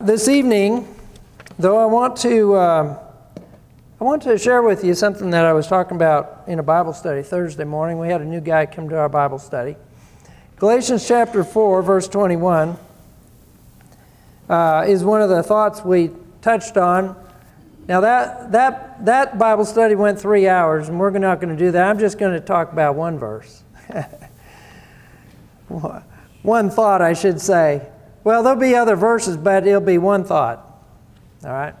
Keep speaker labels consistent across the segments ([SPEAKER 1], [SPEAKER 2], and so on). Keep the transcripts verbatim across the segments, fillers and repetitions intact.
[SPEAKER 1] this evening, though, I want to uh, I want to share with you something that I was talking about in a Bible study Thursday morning. We had a new guy come to our Bible study. Galatians chapter four, verse twenty-one, uh, is one of the thoughts we touched on. Now that that that Bible study went three hours, and we're not going to do that. I'm just going to talk about one verse. One thought, I should say. Well, there'll be other verses, but it'll be one thought. All right?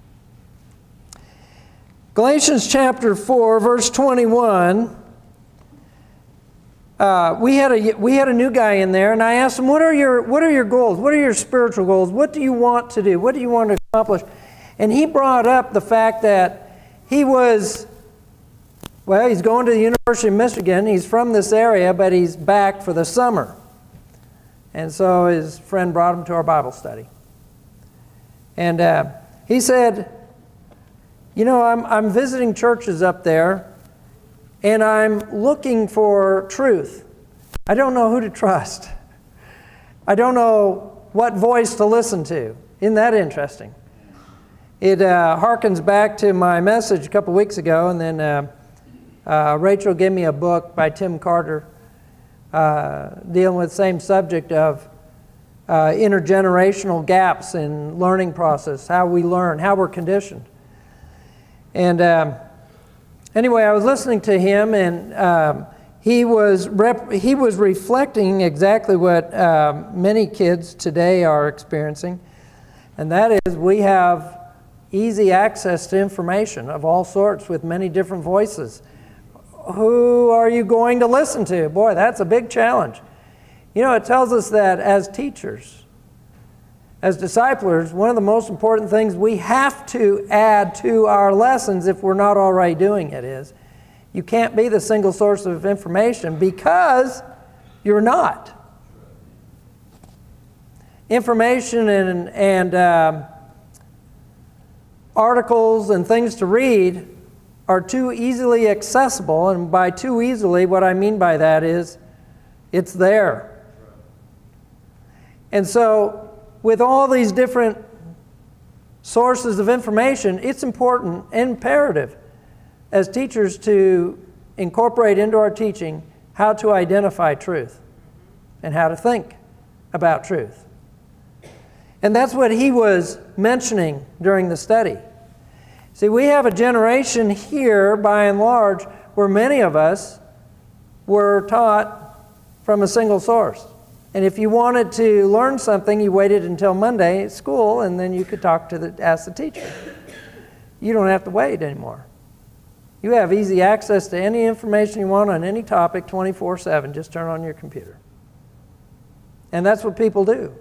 [SPEAKER 1] Galatians chapter four, verse twenty-one. Uh, we had a we had a new guy in there, and I asked him, "What are your what are your goals? What are your spiritual goals? What do you want to do? What do you want to accomplish?" And he brought up the fact that he was, well, he's going to the University of Michigan. He's from this area, but he's back for the summer. And so his friend brought him to our Bible study. And uh, he said, you know, I'm, I'm visiting churches up there, and I'm looking for truth. I don't know who to trust. I don't know what voice to listen to. Isn't that interesting? It uh, harkens back to my message a couple weeks ago, and then uh, uh, Rachel gave me a book by Tim Carter uh, dealing with the same subject of uh, intergenerational gaps in learning process, how we learn, how we're conditioned. And um, anyway, I was listening to him, and um, he was rep- he was reflecting exactly what uh, many kids today are experiencing, and that is we have easy access to information of all sorts with many different voices. Who are you going to listen to? Boy, that's a big challenge. You know, it tells us that as teachers, as disciplers, one of the most important things we have to add to our lessons, if we're not already doing it, is you can't be the single source of information because you're not. Information and, and um, articles and things to read are too easily accessible, and by too easily, what I mean by that is it's there. And so, with all these different sources of information, it's important and imperative as teachers to incorporate into our teaching how to identify truth and how to think about truth. And that's what he was mentioning during the study. See, we have a generation here, by and large, where many of us were taught from a single source. And if you wanted to learn something, you waited until Monday at school, and then you could talk to the, ask the teacher. You don't have to wait anymore. You have easy access to any information you want on any topic twenty-four seven. Just turn on your computer. And that's what people do.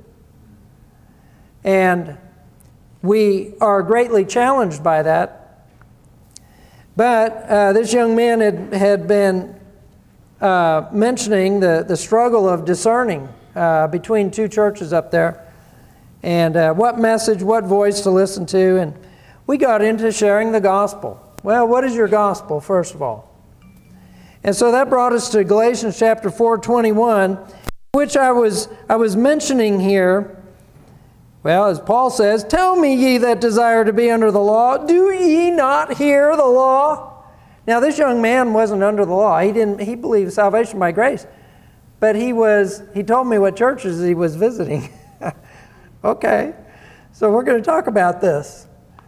[SPEAKER 1] And we are greatly challenged by that. But uh, this young man had, had been uh, mentioning the, the struggle of discerning uh, between two churches up there, and uh, what message, what voice to listen to. And we got into sharing the gospel. Well, what is your gospel, first of all? And so that brought us to Galatians chapter four, twenty-one, which I was I was mentioning here. Well, as Paul says, "Tell me, ye that desire to be under the law, do ye not hear the law?" Now, this young man wasn't under the law. He didn't. He believed salvation by grace, but he was. He told me what churches he was visiting. Okay, so we're going to talk about this.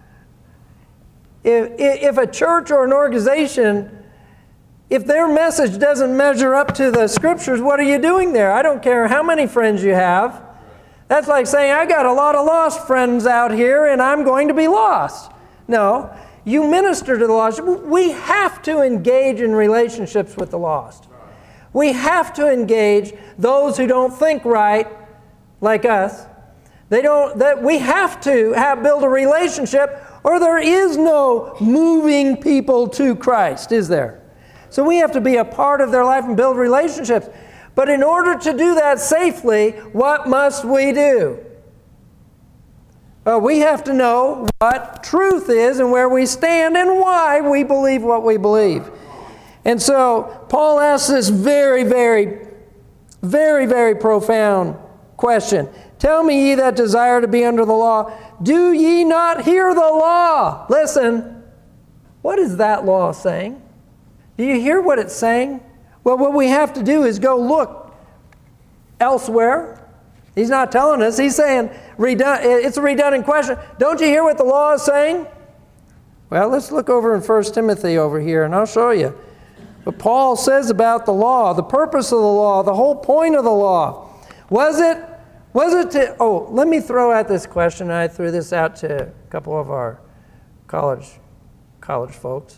[SPEAKER 1] If if a church or an organization, if their message doesn't measure up to the Scriptures, what are you doing there? I don't care how many friends you have. That's like saying, I got a lot of lost friends out here and I'm going to be lost. No, you minister to the lost. We have to engage in relationships with the lost. We have to engage those who don't think right, like us. They don't. That we have to have build a relationship, or there is no moving people to Christ, is there? So we have to be a part of their life and build relationships. But in order to do that safely, what must we do? Well, we have to know what truth is and where we stand and why we believe what we believe. And so Paul asks this very, very, very, very profound question. Tell me, ye that desire to be under the law, do ye not hear the law? Listen, what is that law saying? Do you hear what it's saying? Well, what we have to do is go look elsewhere. He's not telling us. He's saying, it's a redundant question. Don't you hear what the law is saying? Well, let's look over in First Timothy over here, and I'll show you. What Paul says about the law, the purpose of the law, the whole point of the law. Was it, was it to, oh, let me throw out this question. I threw this out to a couple of our college, college folks.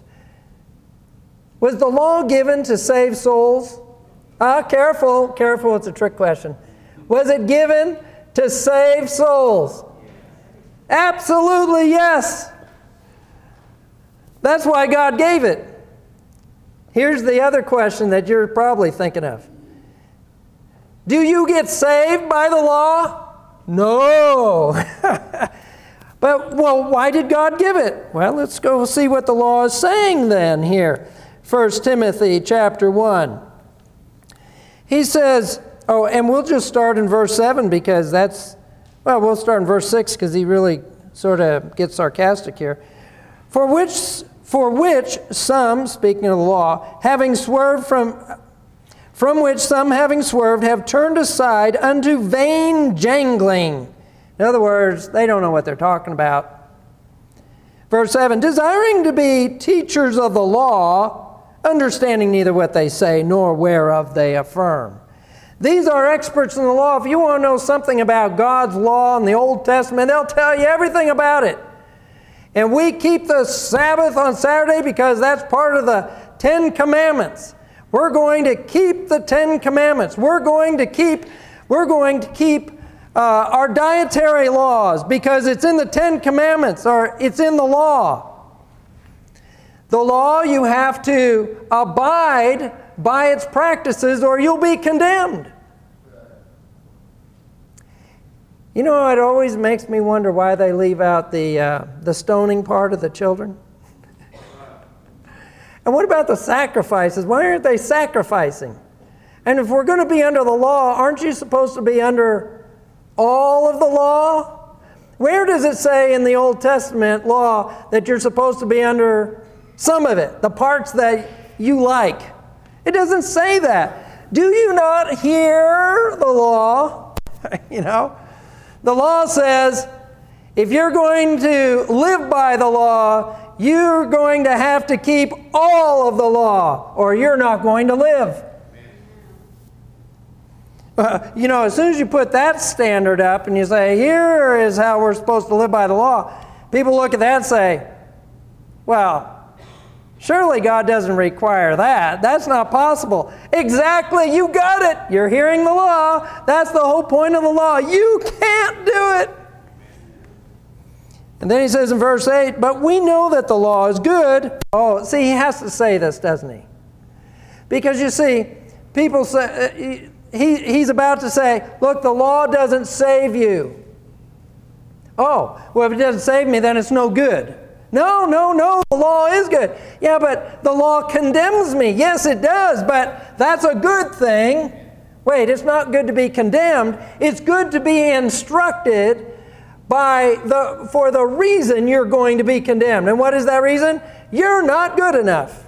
[SPEAKER 1] Was the law given to save souls? Ah, careful, careful, it's a trick question. Was it given to save souls? Absolutely yes. That's why God gave it. Here's the other question that you're probably thinking of. Do you get saved by the law? No. But, well, why did God give it? Well, let's go see what the law is saying then here. First Timothy chapter one. He says, oh, and we'll just start in verse seven because that's, well, we'll start in verse six because he really sort of gets sarcastic here. For which, for which some, speaking of the law, having swerved from, from which some having swerved have turned aside unto vain jangling. In other words, they don't know what they're talking about. Verse seven, desiring to be teachers of the law, understanding neither what they say nor whereof they affirm. These are experts in the law. If you want to know something about God's law in the Old Testament, they'll tell you everything about it. And we keep the Sabbath on Saturday because that's part of the Ten Commandments. We're going to keep the Ten Commandments. We're going to keep, we're going to keep uh, our dietary laws because it's in the Ten Commandments or it's in the law. The law, you have to abide by its practices or you'll be condemned. You know, it always makes me wonder why they leave out the, uh, the stoning part of the children. And what about the sacrifices? Why aren't they sacrificing? And if we're going to be under the law, aren't you supposed to be under all of the law? Where does it say in the Old Testament law that you're supposed to be under some of it, the parts that you like? It doesn't say that. Do you not hear the law? You know, the law says if you're going to live by the law, you're going to have to keep all of the law or you're not going to live. Uh, you know, as soon as you put that standard up and you say, here is how we're supposed to live by the law, people look at that and say, well, surely God doesn't require that. That's not possible. Exactly, you got it. You're hearing the law. That's the whole point of the law. You can't do it. And then he says in verse eight, but we know that the law is good. Oh, see, he has to say this, doesn't he? Because you see, people say, he, he's about to say, look, the law doesn't save you. Oh, well, if it doesn't save me, then it's no good. No, no, no, the law is good. Yeah, but the law condemns me. Yes, it does, but that's a good thing. Wait, it's not good to be condemned. It's good to be instructed by the, for the reason you're going to be condemned. And what is that reason? You're not good enough.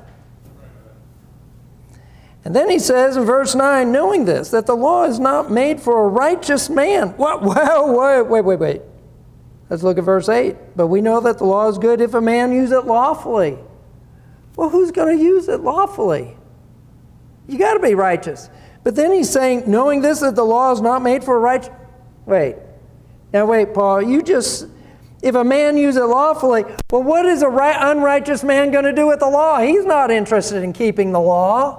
[SPEAKER 1] And then he says in verse nine, knowing this, that the law is not made for a righteous man. What? Wait, wait, wait, wait. Let's look at verse eight. But we know that the law is good if a man use it lawfully. Well, who's going to use it lawfully? You got to be righteous. But then he's saying, knowing this, that the law is not made for a righteous... Wait. Now wait, Paul. You just... If a man use it lawfully, well, what is a right, unrighteous man going to do with the law? He's not interested in keeping the law.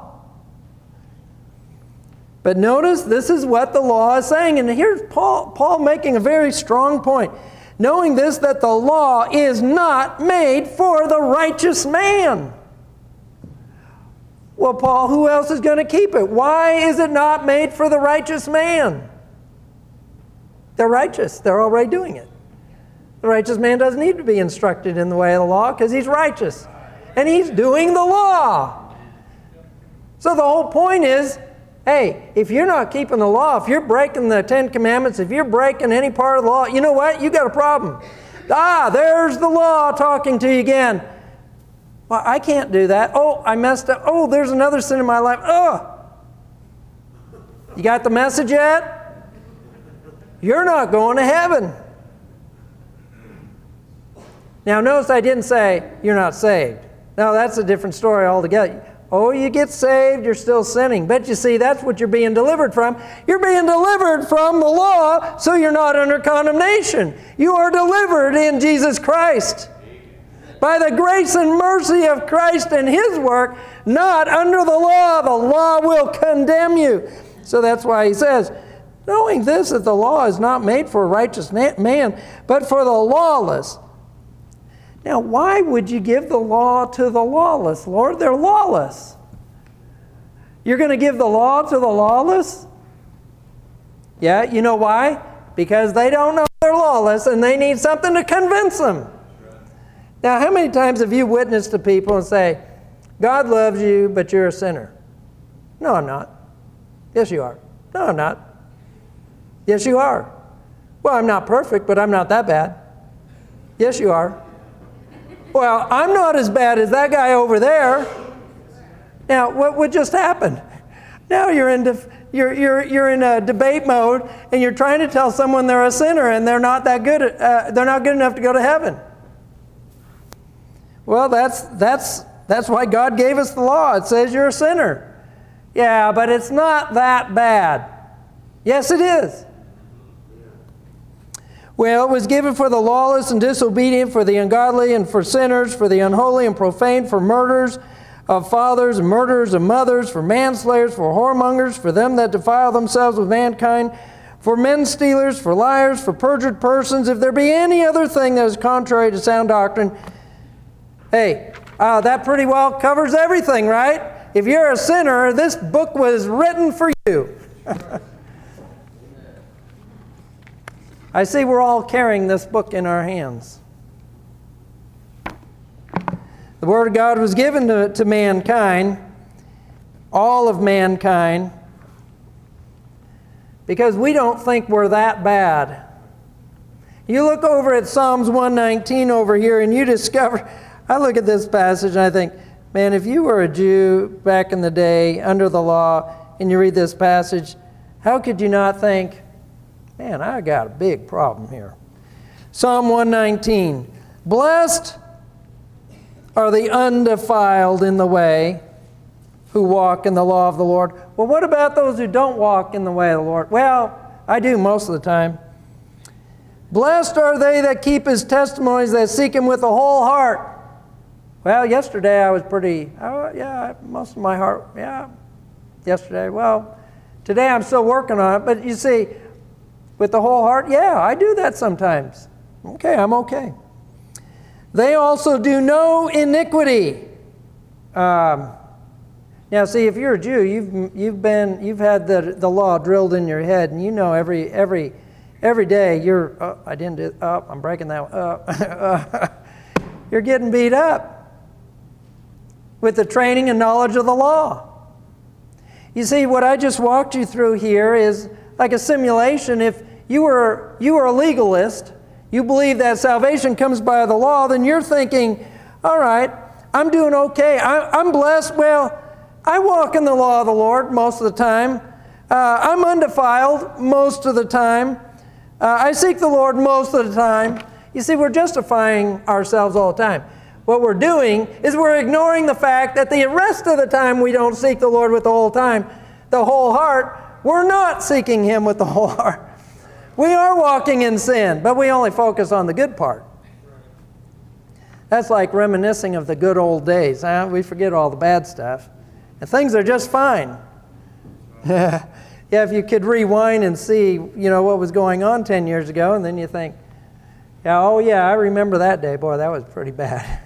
[SPEAKER 1] But notice, this is what the law is saying. And here's Paul, Paul making a very strong point. Knowing this, that the law is not made for the righteous man. Well, Paul, who else is going to keep it? Why is it not made for the righteous man? They're righteous. They're already doing it. The righteous man doesn't need to be instructed in the way of the law because he's righteous. And he's doing the law. So the whole point is, Hey, if you're not keeping the law, if you're breaking the Ten Commandments, if you're breaking any part of the law, you know what? You got a problem. Ah, there's the law talking to you again. Well, I can't do that. Oh, I messed up. Oh, there's another sin in my life. Oh. You got the message yet? You're not going to heaven. Now, notice I didn't say you're not saved. No, that's a different story altogether. Oh, you get saved, you're still sinning. But you see, that's what you're being delivered from. You're being delivered from the law, so you're not under condemnation. You are delivered in Jesus Christ. By the grace and mercy of Christ and His work, not under the law. The law will condemn you. So that's why he says, knowing this, that the law is not made for a righteous man, but for the lawless. Now, why would you give the law to the lawless, Lord? They're lawless. You're going to give the law to the lawless? Yeah, you know why? Because they don't know they're lawless and they need something to convince them. Now, how many times have you witnessed to people and say, God loves you, but you're a sinner? No, I'm not. Yes, you are. No, I'm not. Yes, you are. Well, I'm not perfect, but I'm not that bad. Yes, you are. Well, I'm not as bad as that guy over there. Now, what would just happen? Now you're in, def- you're, you're, you're in a debate mode, and you're trying to tell someone they're a sinner, and they're not that good. Uh, they're not good enough to go to heaven. Well, that's that's that's why God gave us the law. It says you're a sinner. Yeah, but it's not that bad. Yes, it is. Well, it was given for the lawless and disobedient, for the ungodly and for sinners, for the unholy and profane, for murderers of fathers and murderers of mothers, for manslayers, for whoremongers, for them that defile themselves with mankind, for men stealers, for liars, for perjured persons, if there be any other thing that is contrary to sound doctrine. Hey, uh, that pretty well covers everything, right? If you're a sinner, this book was written for you. I see we're all carrying this book in our hands. The Word of God was given to, to mankind, all of mankind, because we don't think we're that bad. You look over at Psalms one nineteen over here and you discover, I look at this passage and I think, man, if you were a Jew back in the day under the law and you read this passage, how could you not think, man, I got a big problem here. Psalm one nineteen, blessed are the undefiled in the way who walk in the law of the Lord. Well, what about those who don't walk in the way of the Lord? Well, I do most of the time. Blessed are they that keep His testimonies, that seek Him with the whole heart. Well, yesterday I was pretty, oh, yeah, most of my heart, yeah, yesterday. Well, today I'm still working on it, but you see, with the whole heart, yeah, I do that sometimes. Okay, I'm okay. They also do no iniquity. Um, now, see, if you're a Jew, you've you've been you've had the the law drilled in your head, and you know every every every day you're. Oh, I didn't do. Oh, I'm breaking that one. Oh. You're getting beat up with the training and knowledge of the law. You see, what I just walked you through here is like a simulation. If you were you were a legalist, you believe that salvation comes by the law, then you're thinking, all right, I'm doing okay. I, I'm blessed. Well, I walk in the law of the Lord most of the time. Uh, I'm undefiled most of the time. Uh, I seek the Lord most of the time. You see, we're justifying ourselves all the time. What we're doing is we're ignoring the fact that the rest of the time we don't seek the Lord with the whole time, the whole heart. We're not seeking Him with the whole heart. We are walking in sin, but we only focus on the good part. That's like reminiscing of the good old days. Huh? We forget all the bad stuff. And things are just fine. Yeah, if you could rewind and see, you know, what was going on ten years ago, and then you think, yeah, oh yeah, I remember that day. Boy, that was pretty bad.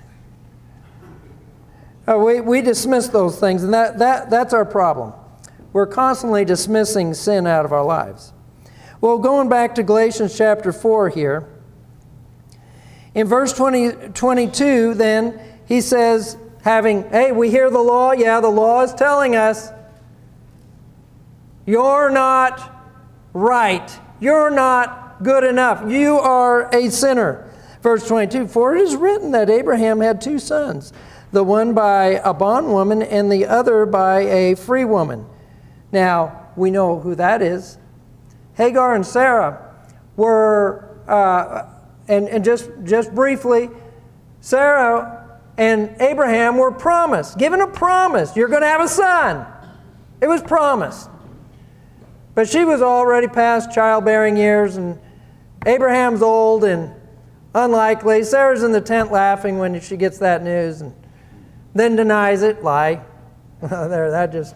[SPEAKER 1] uh, we, we dismiss those things, and that, that, that's our problem. We're constantly dismissing sin out of our lives. Well, going back to Galatians chapter four here, in verse twenty, twenty-two, then, he says, having, hey, we hear the law. Yeah, the law is telling us. You're not right. You're not good enough. You are a sinner. Verse twenty-two, for it is written that Abraham had two sons, the one by a bondwoman and the other by a free woman. Now, we know who that is. Hagar and Sarah were, uh, and, and just, just briefly, Sarah and Abraham were promised, given a promise. You're going to have a son. It was promised. But she was already past childbearing years, and Abraham's old and unlikely. Sarah's in the tent laughing when she gets that news, and then denies it. Lie. there, that just...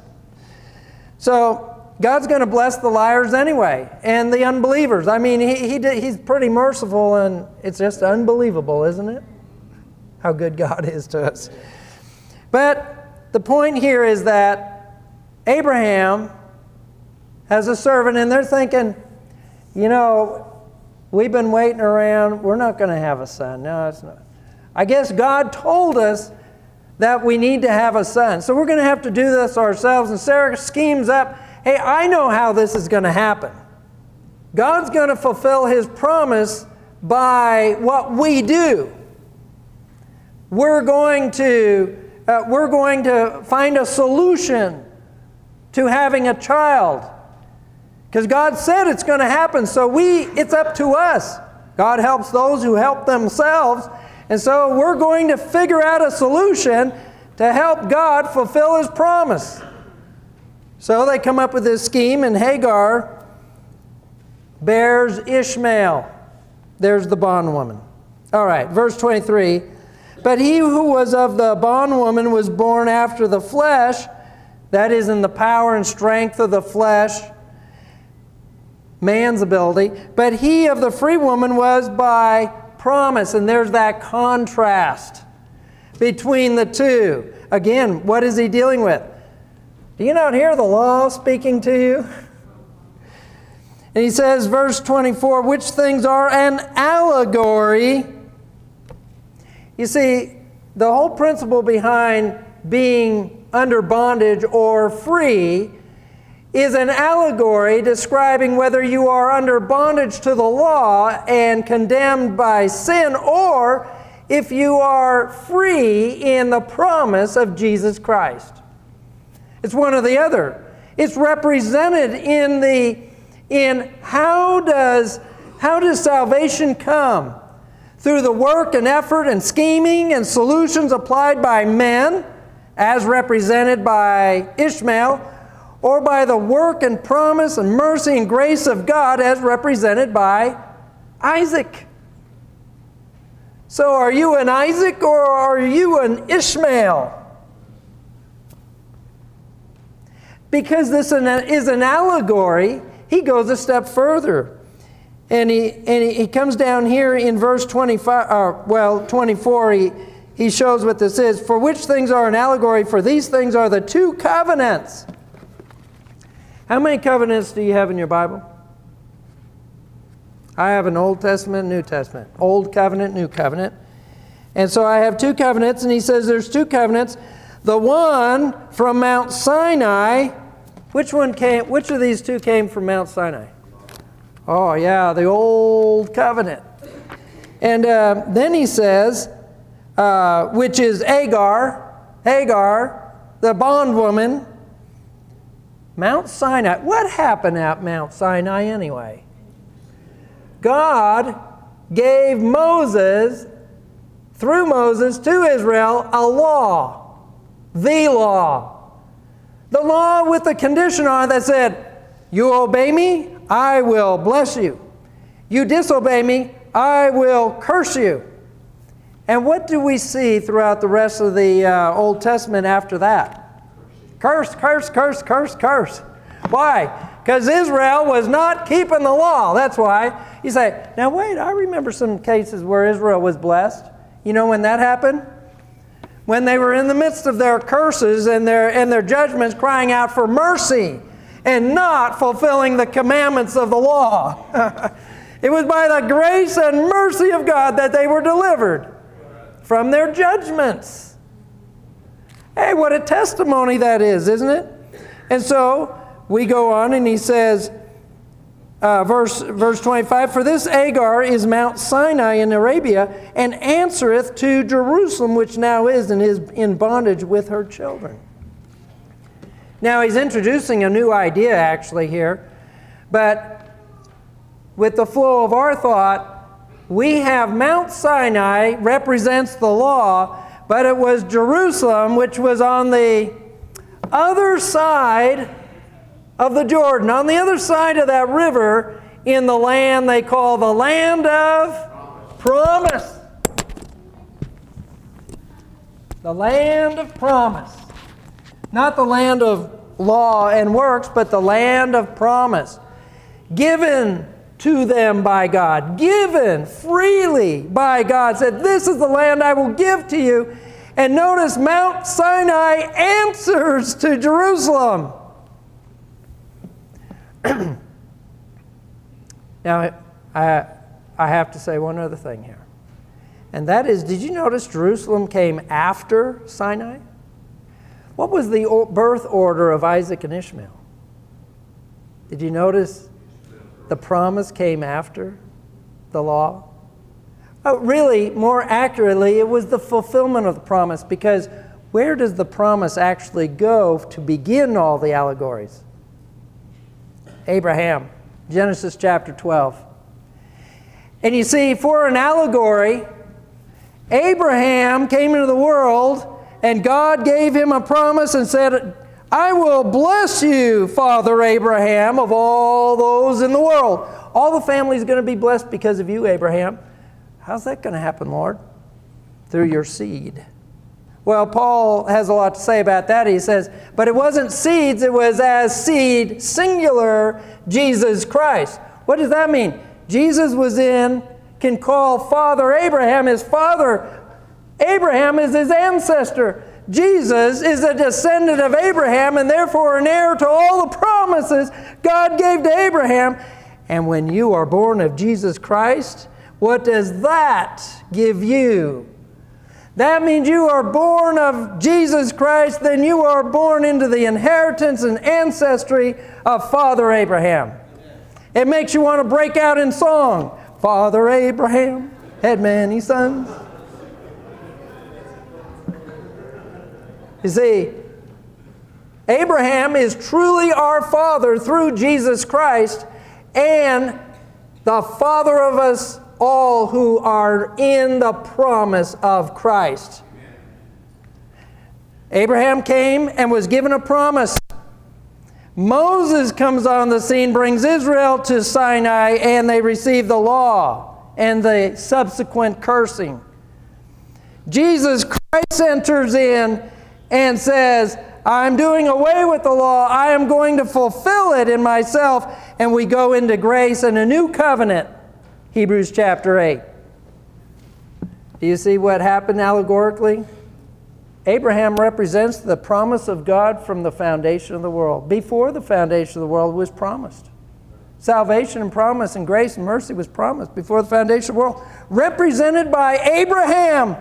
[SPEAKER 1] So God's going to bless the liars anyway, and the unbelievers. I mean, he, he did, He's pretty merciful, and it's just unbelievable, isn't it? How good God is to us. But the point here is that Abraham has a servant, and they're thinking, you know, we've been waiting around. We're not going to have a son. No, it's not. I guess God told us that we need to have a son. So we're going to have to do this ourselves. And Sarah schemes up, hey, I know how this is going to happen. God's going to fulfill His promise by what we do. We're going to, uh, we're going to find a solution to having a child. Because God said it's going to happen, so we, it's up to us. God helps those who help themselves. And so we're going to figure out a solution to help God fulfill His promise. So they come up with this scheme, and Hagar bears Ishmael. There's the bondwoman. All right, verse twenty-three. But he who was of the bondwoman was born after the flesh, that is, in the power and strength of the flesh, man's ability. But he of the free woman was by promise. And there's that contrast between the two. Again, what is he dealing with? Do you not hear the law speaking to you? And he says, verse twenty-four, which things are an allegory. You see, the whole principle behind being under bondage or free is an allegory describing whether you are under bondage to the law and condemned by sin, or if you are free in the promise of Jesus Christ. It's one or the other. It's represented in the in how does how does salvation come? Through the work and effort and scheming and solutions applied by men, as represented by Ishmael, or by the work and promise and mercy and grace of God, as represented by Isaac. So are you an Isaac or are you an Ishmael? Because this is an allegory, he goes a step further. And he and he, he comes down here in verse twenty-five, uh, well, twenty-four, he, he shows what this is. For which things are an allegory? For these things are the two covenants. How many covenants do you have in your Bible? I have an Old Testament, New Testament. Old covenant, New covenant. And so I have two covenants, and he says there's two covenants. The one from Mount Sinai. Which one came? Which of these two came from Mount Sinai? Oh, yeah, the old covenant. And uh, then he says, uh, which is Hagar, Hagar, the bondwoman, Mount Sinai. What happened at Mount Sinai anyway? God gave Moses, through Moses to Israel, a law. The law. The law with the condition on it that said, you obey me, I will bless you. You disobey me, I will curse you. And what do we see throughout the rest of the uh, Old Testament after that? Curse, curse, curse, curse, curse. Why? Because Israel was not keeping the law. That's why. You say, now wait, I remember some cases where Israel was blessed. You know when that happened? When they were in the midst of their curses and their, and their judgments, crying out for mercy and not fulfilling the commandments of the law. It was by the grace and mercy of God that they were delivered from their judgments. Hey, what a testimony that is, isn't it? And so, we go on and he says, uh, verse, verse twenty-five, for this Agar is Mount Sinai in Arabia, and answereth to Jerusalem, which now is and is in bondage with her children. Now he's introducing a new idea actually here, but with the flow of our thought, we have Mount Sinai represents the law, but it was Jerusalem which was on the other side of the Jordan, on the other side of that river, in the land they call the land of promise. The land of promise. Not the land of law and works, but the land of promise. Given to them by God. Given freely by God. Said, this is the land I will give to you. And notice Mount Sinai answers to Jerusalem. Now, I, I have to say one other thing here. And that is, did you notice Jerusalem came after Sinai? What was the birth order of Isaac and Ishmael? Did you notice the promise came after the law? Oh, really, more accurately, it was the fulfillment of the promise, because where does the promise actually go to begin all the allegories? Abraham, Genesis chapter twelve. And you see, for an allegory, Abraham came into the world and God gave him a promise and said, I will bless you, Father Abraham, of all those in the world. All the family is going to be blessed because of you, Abraham. How's that going to happen, Lord? Through your seed. Well, Paul has a lot to say about that. He says, but it wasn't seeds, it was as seed, singular, Jesus Christ. What does that mean? Jesus was in, can call Father Abraham his father. Abraham is his ancestor. Jesus is a descendant of Abraham and therefore an heir to all the promises God gave to Abraham. And when you are born of Jesus Christ, what does that give you? That means you are born of Jesus Christ, then you are born into the inheritance and ancestry of Father Abraham. It makes you want to break out in song. Father Abraham had many sons. You see, Abraham is truly our father through Jesus Christ and the father of us all who are in the promise of Christ. Abraham came and was given a promise. Moses comes on the scene, brings Israel to Sinai, and they receive the law and the subsequent cursing. Jesus Christ enters in and says, I'm doing away with the law. I am going to fulfill it in myself. And we go into grace and a new covenant. Hebrews chapter eight. Do you see what happened allegorically? Abraham represents the promise of God from the foundation of the world. Before the foundation of the world was promised. Salvation and promise and grace and mercy was promised before the foundation of the world. Represented by Abraham.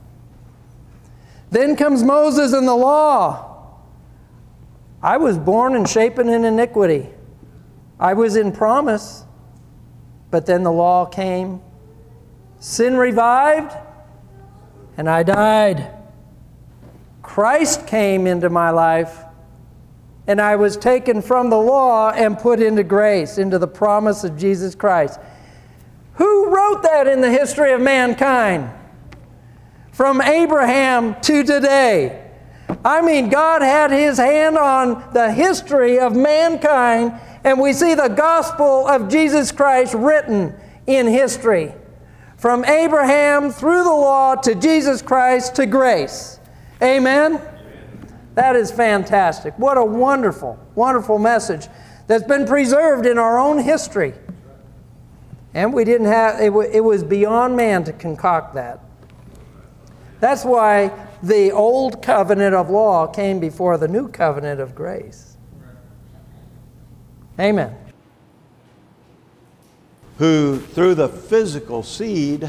[SPEAKER 1] Then comes Moses and the law. I was born and shapen in iniquity. I was in promise. But then the law came. Sin revived. And I died. Christ came into my life. And I was taken from the law and put into grace, into the promise of Jesus Christ. Who wrote that in the history of mankind? From Abraham to today. I mean, God had His hand on the history of mankind, and we see the gospel of Jesus Christ written in history. From Abraham through the law to Jesus Christ to grace. Amen? That is fantastic. What a wonderful, wonderful message that's been preserved in our own history. And we didn't have, it, w- it was beyond man to concoct that. That's why the old covenant of law came before the new covenant of grace. Amen.
[SPEAKER 2] Who, through the physical seed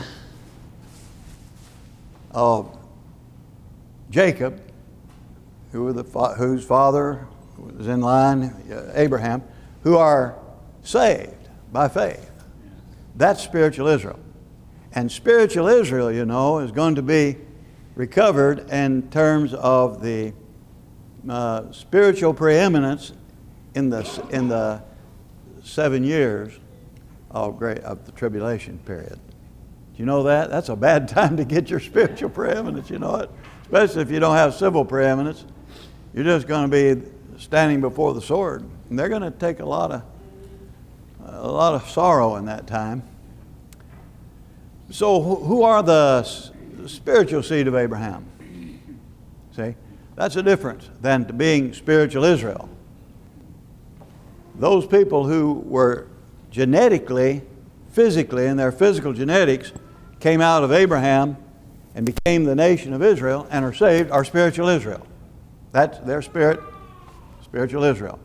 [SPEAKER 2] of Jacob, who were the fa- whose father was in line, uh, Abraham, who are saved by faith. That's spiritual Israel. And spiritual Israel, you know, is going to be recovered in terms of the uh, spiritual preeminence in the in the seven years of great of the tribulation period. Do you know that? That's a bad time to get your spiritual preeminence. You know it, especially if you don't have civil preeminence. You're just going to be standing before the sword, and they're going to take a lot of a lot of sorrow in that time. So, who are the spiritual seed of Abraham? See, that's a difference than being spiritual Israel. Those people who were genetically, physically, in their physical genetics, came out of Abraham and became the nation of Israel and are saved, are spiritual Israel. That's their spirit, spiritual Israel.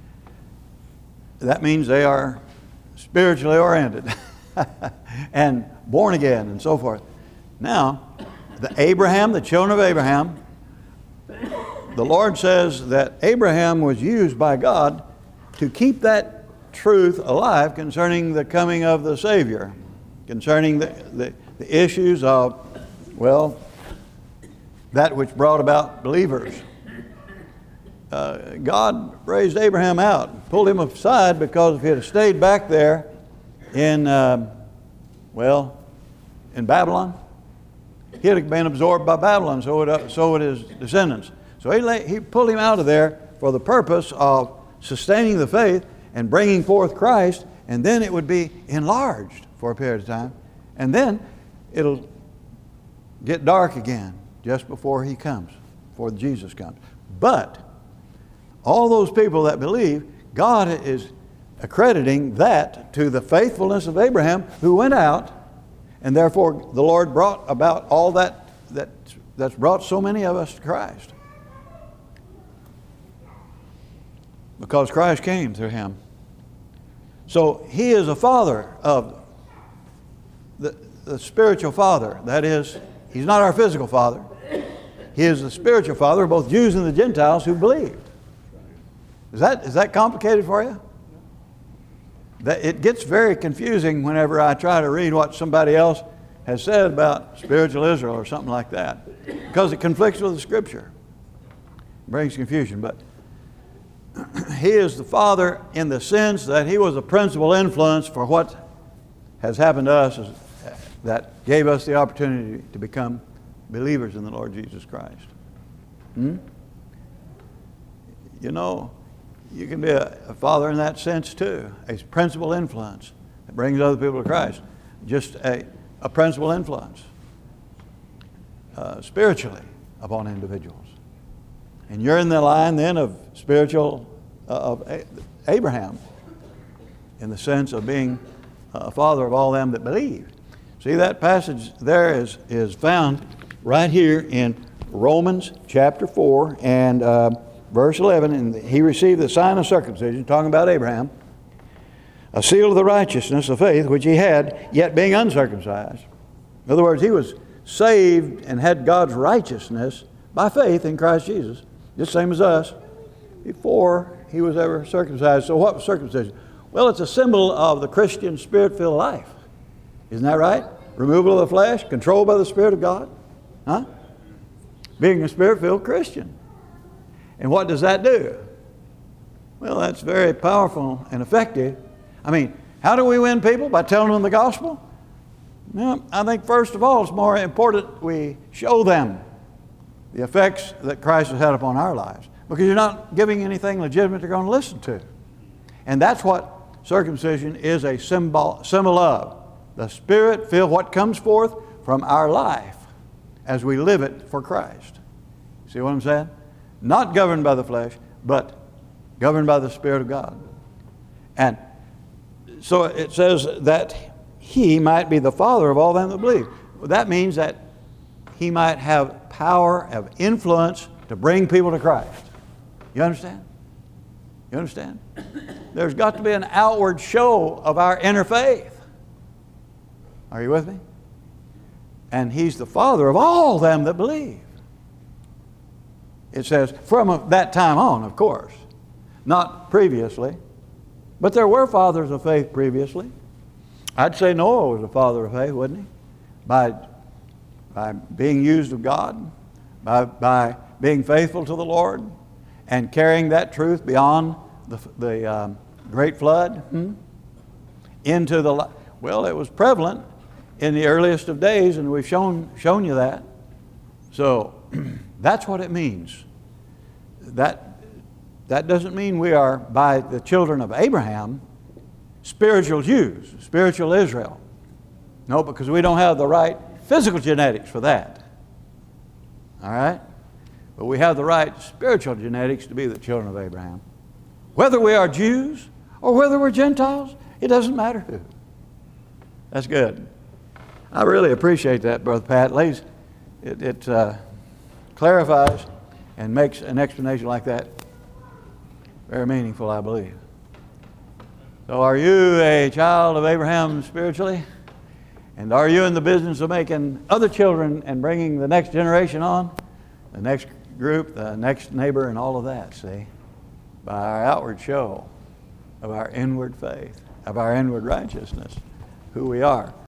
[SPEAKER 2] That means they are spiritually oriented and born again and so forth. Now, the Abraham, the children of Abraham, the Lord says that Abraham was used by God to keep that truth alive concerning the coming of the Savior, concerning the, the, the issues of, well, that which brought about believers. Uh, God raised Abraham out, pulled him aside, because if he had stayed back there in, uh, well, in Babylon, he'd have been absorbed by Babylon, so would, so would his descendants. So he, lay, he pulled him out of there for the purpose of sustaining the faith and bringing forth Christ, and then it would be enlarged for a period of time, and then it'll get dark again just before he comes, before Jesus comes. But all those people that believe, God is accrediting that to the faithfulness of Abraham, who went out, and therefore the Lord brought about all that, that that's brought so many of us to Christ. Because Christ came through him. So he is a father of the, the spiritual father. That is, he's not our physical father. He is the spiritual father of both Jews and the Gentiles who believed. Is that, is that complicated for you? That it gets very confusing whenever I try to read what somebody else has said about spiritual Israel or something like that, because it conflicts with the Scripture. It brings confusion. But he is the father in the sense that he was a principal influence for what has happened to us, that gave us the opportunity to become believers in the Lord Jesus Christ. Hmm? You know, you can be a, a father in that sense too, a principal influence that brings other people to Christ. Just a, a principal influence uh, spiritually upon individuals. And you're in the line then of spiritual, uh, of a- Abraham, in the sense of being a father of all them that believe. See, that passage there is, is found right here in Romans chapter four and uh, verse eleven. And he received the sign of circumcision, talking about Abraham, a seal of the righteousness of faith which he had, yet being uncircumcised. In other words, he was saved and had God's righteousness by faith in Christ Jesus, just same as us, before he was ever circumcised. So what was circumcision? Well, it's a symbol of the Christian spirit-filled life. Isn't that right? Removal of the flesh, controlled by the Spirit of God. Huh? Being a spirit-filled Christian. And what does that do? Well, that's very powerful and effective. I mean, how do we win people? By telling them the gospel? Well, I think first of all, it's more important we show them the effects that Christ has had upon our lives. Because you're not giving anything legitimate they're going to listen to. And that's what circumcision is a symbol, symbol of. The Spirit-filled, what comes forth from our life as we live it for Christ. See what I'm saying? Not governed by the flesh, but governed by the Spirit of God. And so it says that he might be the father of all them that believe. Well, that means that he might have power of influence to bring people to Christ. You understand? You understand? There's got to be an outward show of our inner faith. Are you with me? And he's the father of all them that believe. It says, from that time on, of course. not previously. But there were fathers of faith previously. I'd say Noah was a father of faith, wouldn't he? By, by being used of God, by, by being faithful to the Lord, and carrying that truth beyond the, the um, great flood hmm, into the, well, it was prevalent in the earliest of days, and we've shown, shown you that. So that's what it means. That, that doesn't mean we are, by the children of Abraham, spiritual Jews, spiritual Israel. No, because we don't have the right physical genetics for that. All right? But we have the right spiritual genetics to be the children of Abraham. Whether we are Jews or whether we're Gentiles, it doesn't matter who. That's good. I really appreciate that, Brother Pat. Ladies, it, it uh, clarifies and makes an explanation like that very meaningful, I believe. So are you a child of Abraham spiritually? And are you in the business of making other children and bringing the next generation on? The next group, the next neighbor, and all of that, see? By our outward show of our inward faith, of our inward righteousness, who we are.